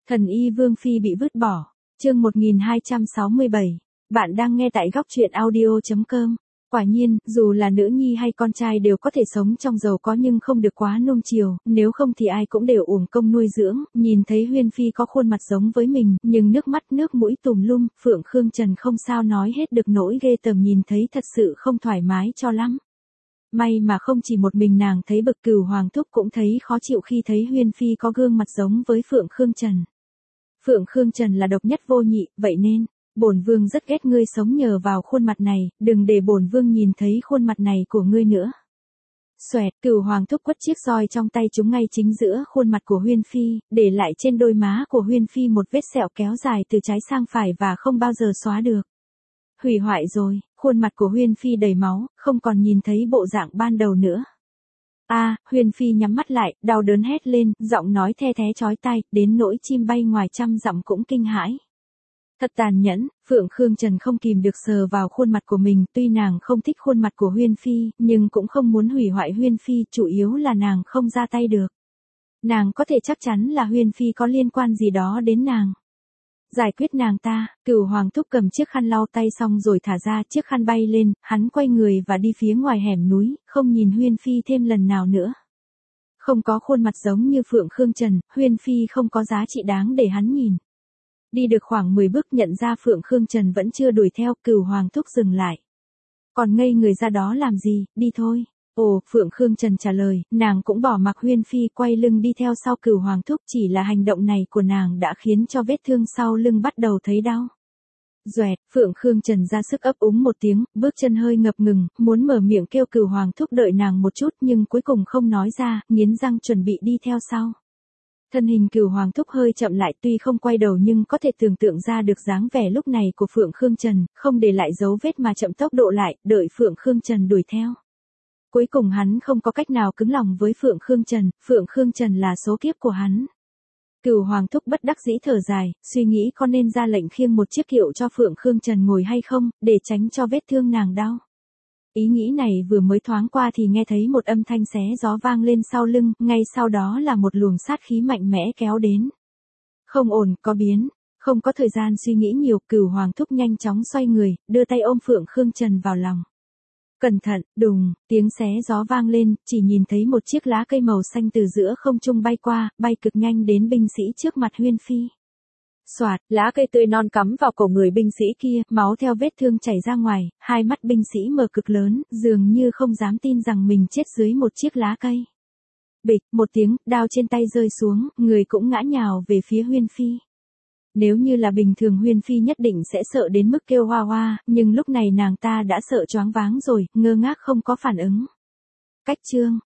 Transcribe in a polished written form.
Thần y Vương Phi bị vứt bỏ. Chương 1267. Bạn đang nghe tại góc truyện audio.com. Quả nhiên, dù là nữ nhi hay con trai đều có thể sống trong giàu có nhưng không được quá nuông chiều, nếu không thì ai cũng đều uổng công nuôi dưỡng. Nhìn thấy Huyên Phi có khuôn mặt giống với mình, nhưng nước mắt nước mũi tùm lum, Phượng Khương Trần không sao nói hết được nỗi ghê tởm, nhìn thấy thật sự không thoải mái cho lắm. May mà không chỉ một mình nàng thấy bực, Cửu Hoàng thúc cũng thấy khó chịu khi thấy Huyên Phi có gương mặt giống với Phượng Khương Trần. Phượng Khương Trần là độc nhất vô nhị, vậy nên bổn vương rất ghét ngươi sống nhờ vào khuôn mặt này, đừng để bổn vương nhìn thấy khuôn mặt này của ngươi nữa. Xoẹt, Cửu Hoàng thúc quất chiếc roi trong tay trúng ngay chính giữa khuôn mặt của Huyên Phi, để lại trên đôi má của Huyên Phi một vết sẹo kéo dài từ trái sang phải và không bao giờ xóa được. Hủy hoại rồi, khuôn mặt của Huyên Phi đầy máu, không còn nhìn thấy bộ dạng ban đầu nữa. Huyên Phi nhắm mắt lại, đau đớn hét lên, giọng nói the thé chói tai, đến nỗi chim bay ngoài trăm dặm cũng kinh hãi. Thật tàn nhẫn, Phượng Khương Trần không kìm được sờ vào khuôn mặt của mình, tuy nàng không thích khuôn mặt của Huyên Phi, nhưng cũng không muốn hủy hoại Huyên Phi, chủ yếu là nàng không ra tay được. Nàng có thể chắc chắn là Huyên Phi có liên quan gì đó đến nàng. Giải quyết nàng ta, Cửu Hoàng thúc cầm chiếc khăn lau tay xong rồi thả ra, chiếc khăn bay lên, hắn quay người và đi phía ngoài hẻm núi, không nhìn Huyên Phi thêm lần nào nữa. Không có khuôn mặt giống như Phượng Khương Trần, Huyên Phi không có giá trị đáng để hắn nhìn. Đi được khoảng 10 bước nhận ra Phượng Khương Trần vẫn chưa đuổi theo, Cửu Hoàng thúc dừng lại. Còn ngây người ra đó làm gì, đi thôi. Ồ, Phượng Khương Trần trả lời, nàng cũng bỏ mặc Huyên Phi quay lưng đi theo sau Cửu Hoàng thúc, chỉ là hành động này của nàng đã khiến cho vết thương sau lưng bắt đầu thấy đau. Doẹt, Phượng Khương Trần ra sức ấp úng một tiếng, bước chân hơi ngập ngừng, muốn mở miệng kêu Cửu Hoàng thúc đợi nàng một chút nhưng cuối cùng không nói ra, nghiến răng chuẩn bị đi theo sau. Thân hình Cửu Hoàng thúc hơi chậm lại, tuy không quay đầu nhưng có thể tưởng tượng ra được dáng vẻ lúc này của Phượng Khương Trần, không để lại dấu vết mà chậm tốc độ lại, đợi Phượng Khương Trần đuổi theo. Cuối cùng hắn không có cách nào cứng lòng với Phượng Khương Trần là số kiếp của hắn. Cửu Hoàng thúc bất đắc dĩ thở dài, suy nghĩ có nên ra lệnh khiêng một chiếc kiệu cho Phượng Khương Trần ngồi hay không, để tránh cho vết thương nàng đau. Ý nghĩ này vừa mới thoáng qua thì nghe thấy một âm thanh xé gió vang lên sau lưng, ngay sau đó là một luồng sát khí mạnh mẽ kéo đến. Không ổn, có biến. Không có thời gian suy nghĩ nhiều, Cửu Hoàng thúc nhanh chóng xoay người, đưa tay ôm Phượng Khương Trần vào lòng. Cẩn thận, đùng, tiếng xé gió vang lên, chỉ nhìn thấy một chiếc lá cây màu xanh từ giữa không trung bay qua, bay cực nhanh đến binh sĩ trước mặt Huyên Phi. Soạt, lá cây tươi non cắm vào cổ người binh sĩ kia, máu theo vết thương chảy ra ngoài, hai mắt binh sĩ mở cực lớn, dường như không dám tin rằng mình chết dưới một chiếc lá cây. Bịch, một tiếng, đao trên tay rơi xuống, người cũng ngã nhào về phía Huyên Phi. Nếu như là bình thường Huyên Phi nhất định sẽ sợ đến mức kêu hoa hoa, nhưng lúc này nàng ta đã sợ choáng váng rồi, ngơ ngác không có phản ứng. Cách chương